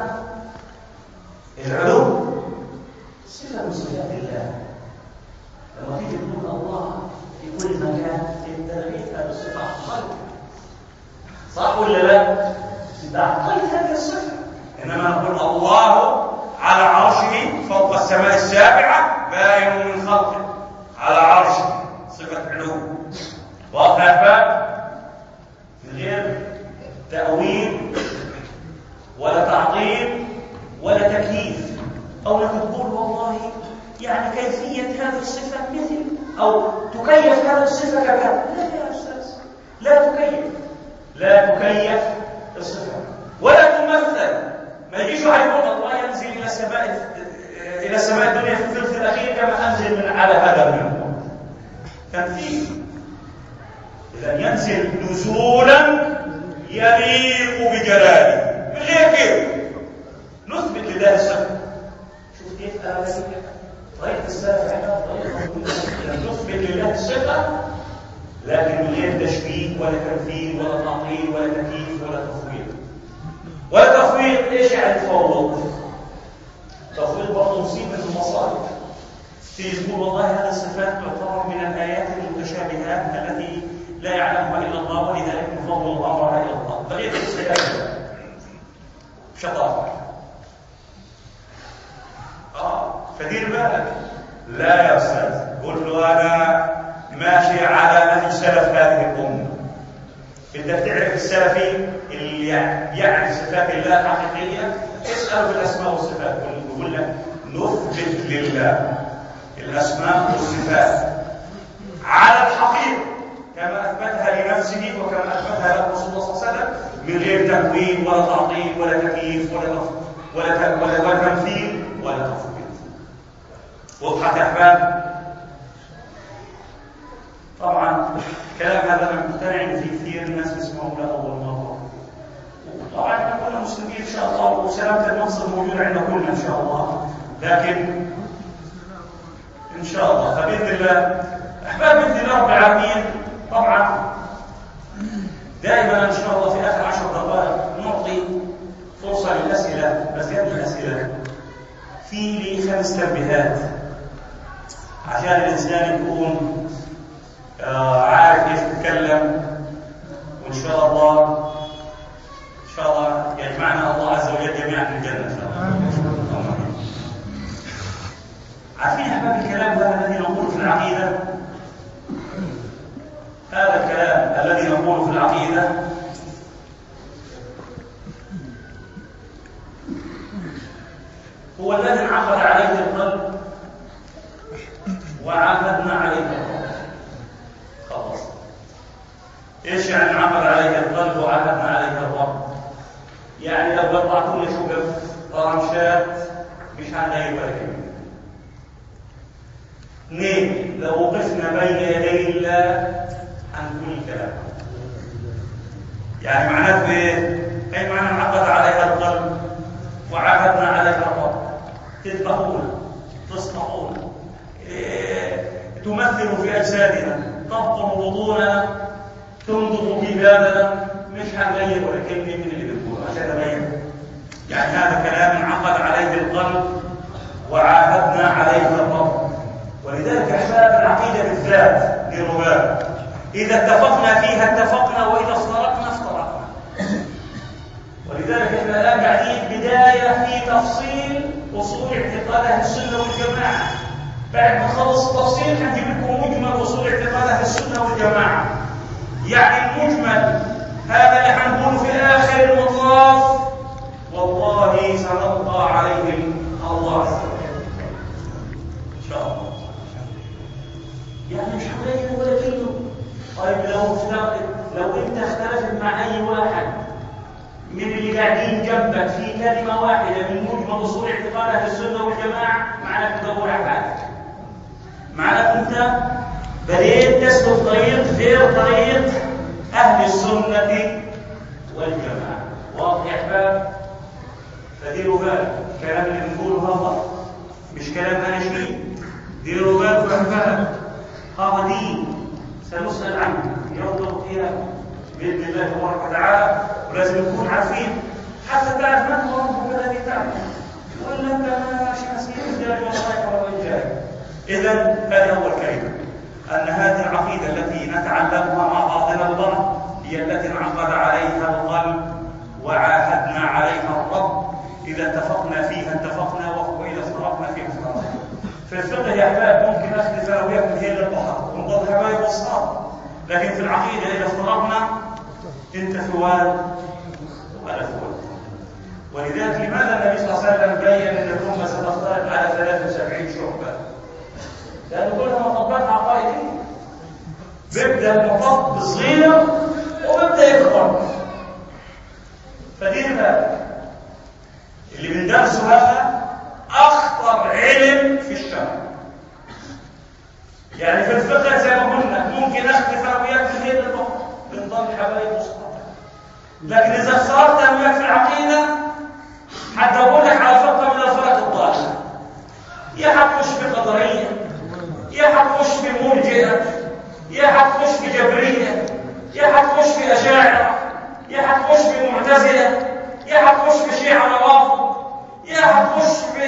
العلو صفة من صفات الله. لما تيجي تقول الله في كل مكان انت لقيت هذه الصفة خلق، صح ولا لا؟ انت أعطيت هذه الصفة. إنما نقول الله على عرشه فوق السماء السابعة باين من خلقه، على عرشه صفة علو. واضح يا أحباب؟ من غير تأويل ولا تعطيل ولا تكييف، أو انك تقول والله يعني كيفية هذه الصفة مثل، أو تكيف هذه الصفة كذا. لا يا أستاذ، لا تكيف، لا تكيف الصفة ولا تمثل. ما يجيش واحد يقول الله ينزل إلى السماء إلى السماء الدنيا في الثلث الأخير كما أنزل من على هذا المنبر. تمثيل. إذا ينزل نزولا يليق بجلاله من غير كيف. نثبت لله الصفة. شوف كيف أنا طريقة السلف احنا طريقة نثبت لله الصفة لكن من غير تشبيه ولا تمثيل ولا تعطيل ولا تكييف ولا تفويض. ولا تفويض ايش يعني تفوض؟ تفويض برضه مصيبة المصائب. تيجي تقول والله هذه الصفات تعتبر من الآيات المتشابهات التي لا يعلمها إلا الله ولذلك نفوض الأمر إلى الله. طريقة السلف شطارة. آه فدير بالك. لا يا أستاذ، قل له أنا ماشي على نهج سلف هذه الأمة. بدك تعرف السلفي اللي يعرف صفات الله الحقيقية اسأله بالأسماء والصفات. يقول لك نثبت لله الأسماء والصفات على الحقيقة كما أثبتها لنفسه وكما أثبتها له رسول الله صلى الله عليه وسلم من غير تأويل ولا تعطيل ولا تكييف ولا ولا ولا, ولا تمثيل ولا تفويض. وضحت يا أحباب؟ طبعا الكلام هذا انا مقتنع ان في كثير ناس بيسمعوا له اول مره. طبعا احنا كلنا مسلمين ان شاء الله وسلامه المنصب موجوده عندنا كلنا ان شاء الله، لكن ان شاء الله فباذن الله احباب باذن الله رب العالمين. طبعا دائما ان شاء الله في اخر عشر دقائق نعطي فرصه للاسئله، مزيد من الاسئله في لي خمس تنبيهات عشان الإنسان يكون آه عارف كيف يتكلم، وإن شاء الله إن شاء الله يجمعنا الله عز وجل جميعا في الجنة إن شاء الله. عارفين يا أحباب الكلام هذا الذي نقوله في العقيدة، هذا الكلام الذي نقوله في العقيدة هو الذي انعقد عليه القلب وعاهدنا عليه الرب. خلاص، ايش يعني انعقد عليه القلب وعاهدنا عليه الرب؟ يعني لو قطعتم لي شقق طرنشات مش هنلاقي بركه. اثنين، لو وقفنا بين يدي الله هنقول الكلام. يعني معناته ايه؟ اي معنى انعقد عليها القلب وعاهدنا عليها الرب. تذبحون، تصنعون، إيه، تمثل في اجسادنا، تبطن بطوننا، تنضغ في بابنا، مش هنغير ولا كلمه من اللي بنقوله عشان ابين. يعني هذا كلام انعقد عليه القلب وعاهدنا عليه الرب. ولذلك احباب العقيده بالذات للرباب، اذا اتفقنا فيها اتفقنا، واذا افترقنا افترقنا. ولذلك احنا الان قاعدين بدايه في تفصيل اصول اعتقاد اهل السنه والجماعه. بعد ما نخلص التفصيل هنجيب لكم مجمل اصول اعتقاد اهل السنه والجماعه. يعني المجمل هذا اللي هنقوله في اخر المطاف والله سنلقى عليه الله عز وجل ان شاء الله. يعني مش هنلاقي ولا كلمه. طيب لو لو انت اختلفت مع اي واحد من اللي قاعدين جنبك في كلمه واحده من مجمل اصول اعتقاد اهل السنه والجماعه، معناك تدور على حالك. معناك انت بديت تسلك طريق غير طريق اهل السنه والجماعه. واضح يا احباب؟ فديروا بالك، الكلام اللي بنقوله هذا مش كلام انا شيء. ديروا بالكم يا احباب، هذا دين سنسال عنه يوم القيامه باذن الله تبارك وتعالى، ولازم نكون عارفين حتى تعرف من هو ربك الذي تعرف، ولا انت ماشي مسكين جاي ورايك ولا جاي. اذا هذه اول كلمه، ان هذه العقيده التي نتعلمها مع بعضنا البعض هي التي انعقد عليها القلب وعاهدنا عليها الرب. اذا اتفقنا فيها اتفقنا، واذا افترقنا فيها افترقنا. في الفقه يا احباب ممكن اختلف انا وياكم هي للبحر ونضل حبايب واصحاب، لكن في العقيده اذا افترقنا انت في واد وانا في واد. ولذلك لماذا النبي صلى الله عليه وسلم بين ان الامه ستفترق على ثلاث وسبعين شعبه؟ لان كلها مطبات عقائديه. بيبدا المطب صغير وبيبدا يكبر. فدير بالك، اللي بندرسه هذا اخطر علم في الشرع. يعني في الفقه زي ما قلنا ممكن اختلف انا وياك في هذه النقطه، بنضل حبايب مصطفى. لكن اذا اخترت انا وياك في العقيده حتى اقول لك على فرقه من الفرق الضاله، يا حتخش في قدريه، يا حتخش في مرجئه، يا حتخش في جبريه، يا حتخش في اشاعره، يا حتخش في معتزله، يا حتخش في شيعه روافض، يا حتخش في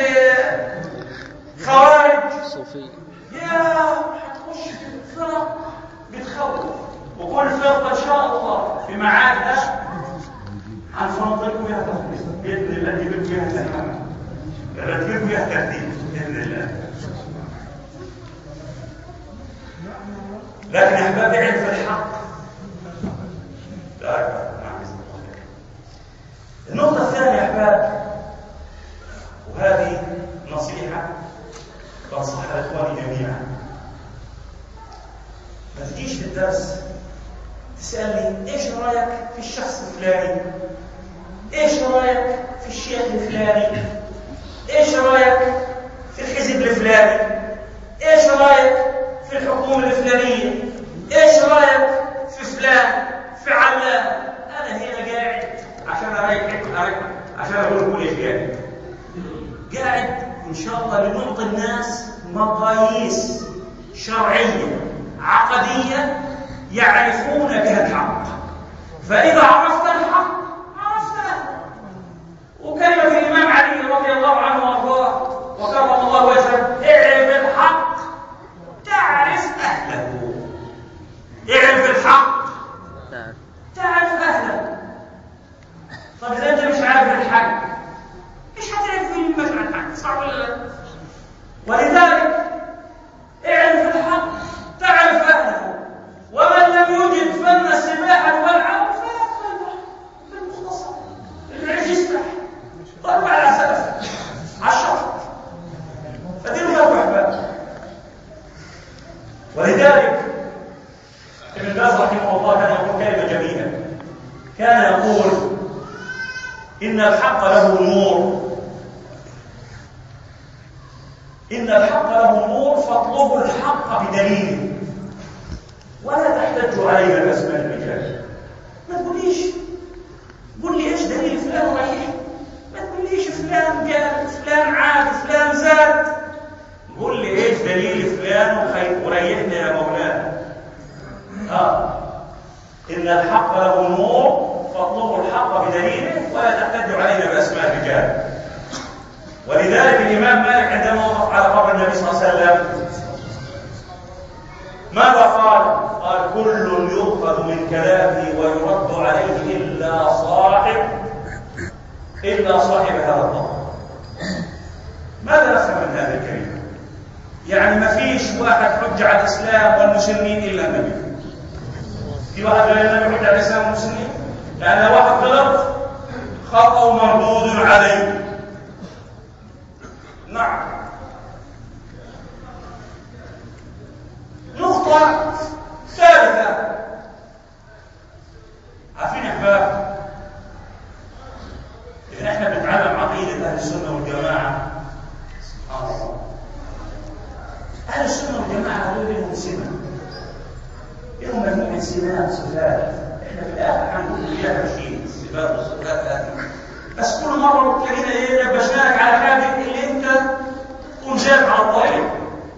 خوارج صوفيه، يا حتخش في فرق بتخوف. وكل فرقه ان شاء الله في معادها هنفنطلكم فيها تخليص باذن الله، نجيب فيها تماما، نرتب فيها ترتيب باذن الله. لكن احبابي عرف الحق. النقطة الثانية يا احباب، وهذه نصيحة بنصحها لاخواني جميعا، ما تجيش في الدرس تسألني ايش رايك في الشخص الفلاني؟ ايش رايك في الشيخ الفلاني؟ ايش رايك في الحزب الفلاني؟ ايش رايك في الحكومة الفلانية؟ ايش رايك في فلان في علان؟ انا هنا قاعد عشان اريحك اريحك عشان اقول لكم ايش قاعد قاعد ان شاء الله لنعطي الناس مقاييس شرعيه عقديه يعرفون بها الحق. فاذا عرفت الحق عرفته. وكلمه الامام علي رضي الله عنه وارضاه ولذلك اعرف الحق تعرف أهله، ومن لم يجد فن السباحة والعمل فيدخل في المختصر العيش يسبح طلع على سلف عشر فدينه يوم أحباب. ولذلك ابن باز رحمه الله كان يقول كلمة جميلة، كان يقول إن الحق له نور، إن الحق له نور فاطلبوا الحق بدليل ولا تحتجوا عليه بأسماء الرجال. ما تقوليش قول لي ايش دليل فلان وريح، ما تقوليش فلان قال فلان عاد فلان زاد، قول لي ايش دليل فلان وريحنا يا مولانا. اه إن الحق له نور فاطلبوا الحق بدليله ولا تحتجوا عليه بأسماء الرجال. ولذلك الإمام مالك عندما وقف على قبر النبي صلى الله عليه وسلم ماذا قال؟ قال كل يؤخذ من كلامه ويرد عليه إلا صاحب إلا صاحب هذا القبر. ماذا نفهم من هذه الكلمة؟ يعني ما فيش واحد حج على الإسلام والمسلمين إلا النبي. في واحد غير النبي حج على الإسلام والمسلمين؟ لأن واحد غلط خطأ مردود عليه. نعم. نقطة ثالثة، عارفين يا أحباب إذا إحنا بنتعلم عقيدة أهل السنة والجماعة، سبحان الله، أهل السنة والجماعة هذول لهم سمة، لهم مجموعة سمات صفات، إحنا في الآخر هنقول إياها شيء الصفات والصفات هذه، بس كل مرة تلاقينا إيه نبشناك على حاجة اللي أنت تكون شايف على الطريق.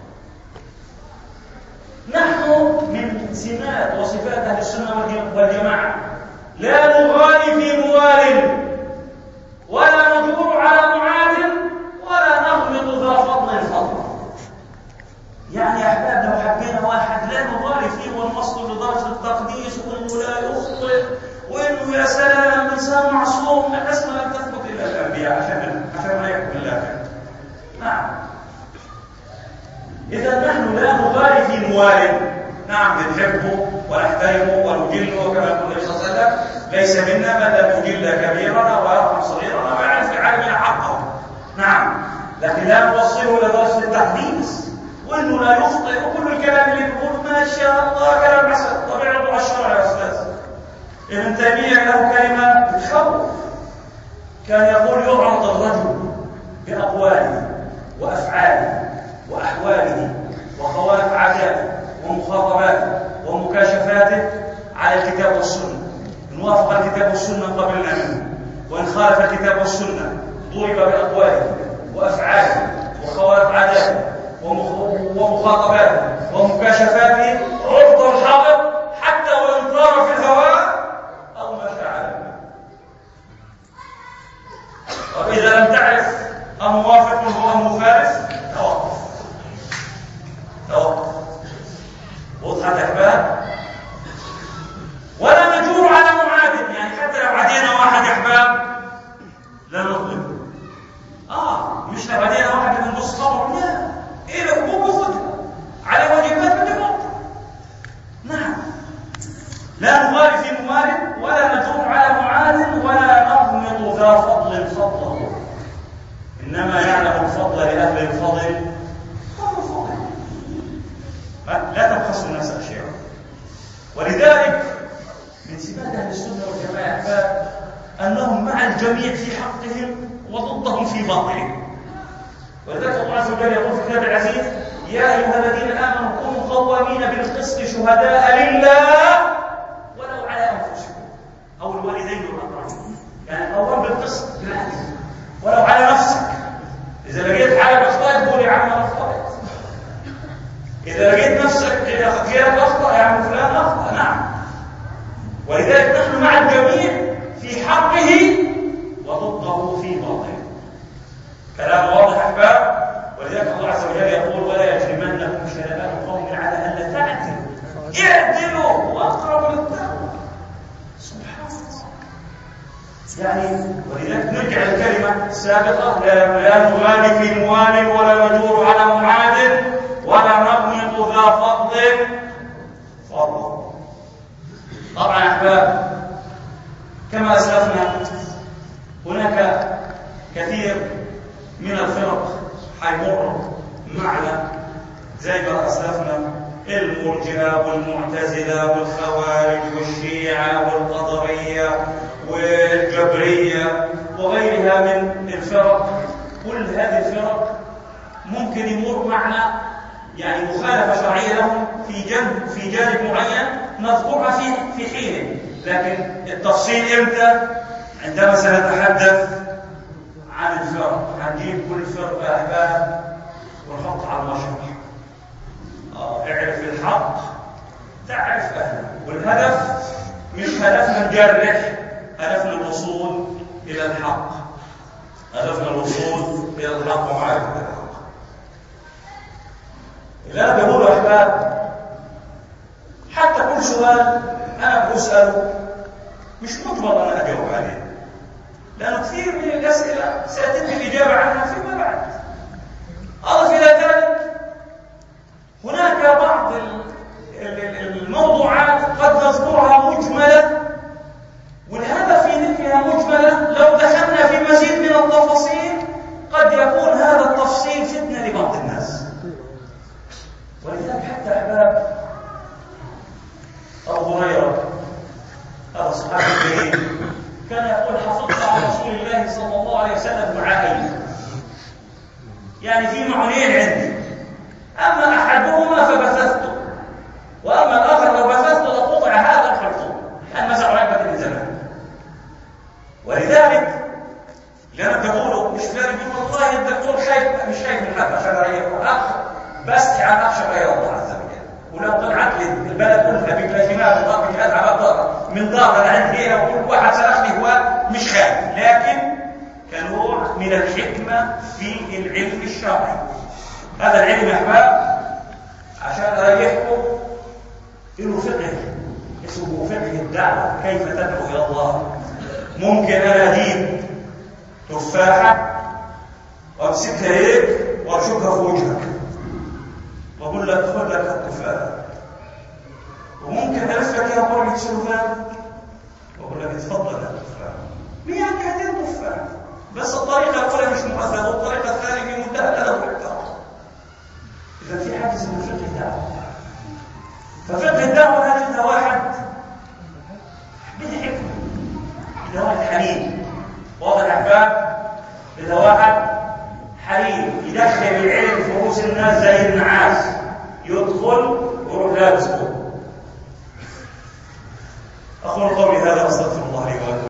نحن من سمات وصفات أهل السنة والجماعة لا نغالي في موال ولا ندور على معاد ولا نغمض ذا فضل فضل. يعني يا أحباب لو حبينا واحد لا نغالي فيه ونوصل لدرجة التقديس وإنه لا يخطئ وإنه يا سلام إنسان معصوم، العصمة لم تثبت إلا الأنبياء عشان عشان ما يحكم الله كان. نعم. إذا نحن لا نغالي في موال، نعم نحبه ونحترمه ونجله كما يقول النبي صلى الله عليه وسلم ليس منا من لم يجل كبيرنا ويرحم صغيرنا ويعرف لعالمنا حقه. نعم، لكن لا نوصله إلى درجة التحديث وإنه لا يخطئ وكل الكلام اللي يقول ما شاء الله كلام حسن طبيعته على الشرع يا أستاذ. ابن تيمية له كلمة بتخوف، كان يقول يعرض الرجل بأقواله وأفعاله وأحواله وخوارق عاداته ومخاطباته ومكاشفاته على الكتاب والسنة. إن وافق الكتاب والسنة قبلنا منه، وإن خالف الكتاب والسنة ضرب بأقواله وأفعاله وخوارق عاداته ومخاطباته ومكاشفاته عرض الحائط حتى وإن طار في الهواء أو مشى على الماء. وإذا لم تعرف أموافق أم مخالف توقف توقف. وضحت أحباب؟ ولا نجور على معادن، يعني حتى لو عدينا واحد يا أحباب لا نظلم. آه مش لو عدينا واحد من نص خمر، لا، إيه الحقوق وخدها على واجبات بالدماغ. نعم، لا نغالي في موال ولا نجور على معادن ولا نغمض ذا فضل فضله، إنما يعلم الفضل لأهل الفضل. لا تبخسوا الناس أشياء. ولذلك من سمات أهل السنة والجماعة أنهم مع الجميع في حقهم وضدهم في باطلهم. ولذلك الله عز وجل يقول في كتاب العزيز يا أيها الذين آمنوا كونوا قوامين بالقسط شهداء لله ولو على أنفسكم أو الوالدين والأقربين. يعني قوام بالقسط بالعدل ولو على نفسك. إذا لقيت حالك أخطأت قول يا عم أنا أخطأت. إذا لقيت نفسك إذا غيرك أخطأ يا عم فلان أخطأ. نعم. ولذلك نحن مع الجميع في حقه وضده في باطله. كلام واضح أحباب. ولذلك الله عز وجل يقول ولا يجرمنكم شنآن قوم على ألا تعدلوا اعدلوا وأقرب للتقوى. سبحان الله. يعني ولذلك نرجع للكلمة السابقة لا نغالي في موال ولا نجور على معنى زي ما أسلفنا المرجئة والمعتزلة والخوارج والشيعة والقدرية والجبرية وغيرها من الفرق. كل هذه الفرق ممكن يمر معنا يعني مخالفة شرعية لهم في جانب في جانب معين نذكرها في في حينه، لكن التفصيل امتى؟ عندما سنتحدث عن الفرق. هنجيب كل فرقة أحباب ونحط على المشرح. آه اعرف الحق تعرف أهله، والهدف مش هدفنا نجرح، هدفنا الوصول إلى الحق، هدفنا الوصول إلى الحق ومعرفة الحق. اللي أنا بقوله يا أحباب، حتى كل سؤال أنا بسأله مش مجبر أنا أجاوب عليه، لأنه كثير من الأسئلة سيتم الإجابة عنها فيما بعد. أضف إلى ذلك هناك بعض الموضوعات قد نذكرها مجملة، والهدف في ذكرها مجملة لو دخلنا في مزيد من التفاصيل قد يكون هذا التفصيل فتنة لبعض الناس. ولذلك حتى أحباب أبو هريرة هذا الصحابي الكريم كان يقول حفظت عن رسول الله صلى الله عليه وسلم دعائين، يعني في معنيين عندي، أما أحدهما فبثثته، وأما الآخر لو بثثته لقطع هذا الخرطوم، كان مسح ركبة من زمان. ولذلك اللي أنا بقوله مش فارق يقول والله الدكتور خايف، مش خايف من حد عشان أريحه، أخ بس عن أخشى غير الله عز وجل. ولو طلعت لي البلد كلها بكلمات وضرب جهاز على ضرر من ضرر عندي هنا وكل واحد سألني هو مش خايف، لكن كنوع من الحكمة في العلم الشرعي. هذا العلم يا أحباب عشان أريحكم له فقه اسمه فقه الدعوة، كيف تدعو إلى الله. ممكن أنا أجيب تفاحة وأمسكها هيك وأرشقها في وجهك وأقول لك خذ لك التفاحة، وممكن ألفك يا طريق سلوفان وأقول لك اتفضل يا تفاحة. مين هاتين تفاحة؟ بس الطريقة الأولى مش مؤثرة والطريقة الثانية في منتهى الأدب والاحترام. إذا في حاجة اسمه فقه الدعوة. ففقه الدعوة هذا واحد بدي حكمة، إذا واحد حليم واضح أحباب، إذا واحد حليم يدخل العلم في رؤوس الناس زي النعاس، يدخل ويروح لابسه. أقول قولي هذا أستغفر الله لي ولكم.